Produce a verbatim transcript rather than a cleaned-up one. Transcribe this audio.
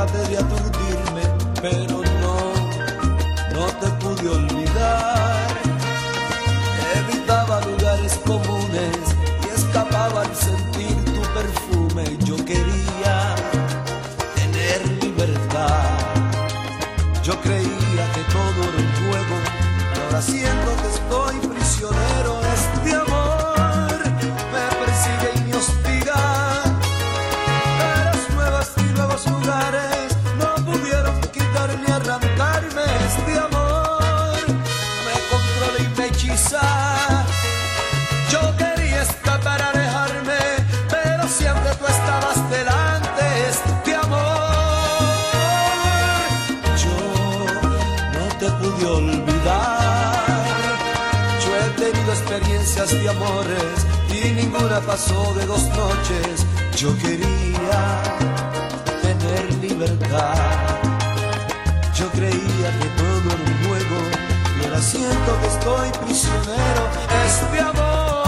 traté de aturdirme, pero no, no te pude olvidar. Evitaba lugares comunes y escapaba al sentir tu perfume. Yo quería tener libertad. Yo creía que todo era un juego, y ahora siento que estoy prisionero. Este amor me persigue y me hostiga. Caras nuevas y nuevos lugares no pudieron quitar ni arrancarme. Este amor me controla y me hechiza. Yo quería escapar, alejarme, pero siempre tú estabas delante. Este amor yo no te pude olvidar. Yo he tenido experiencias de amores y ninguna pasó de dos noches. Yo quería tener libertad. Yo creía que todo era un juego y ahora siento que estoy prisionero. Este amor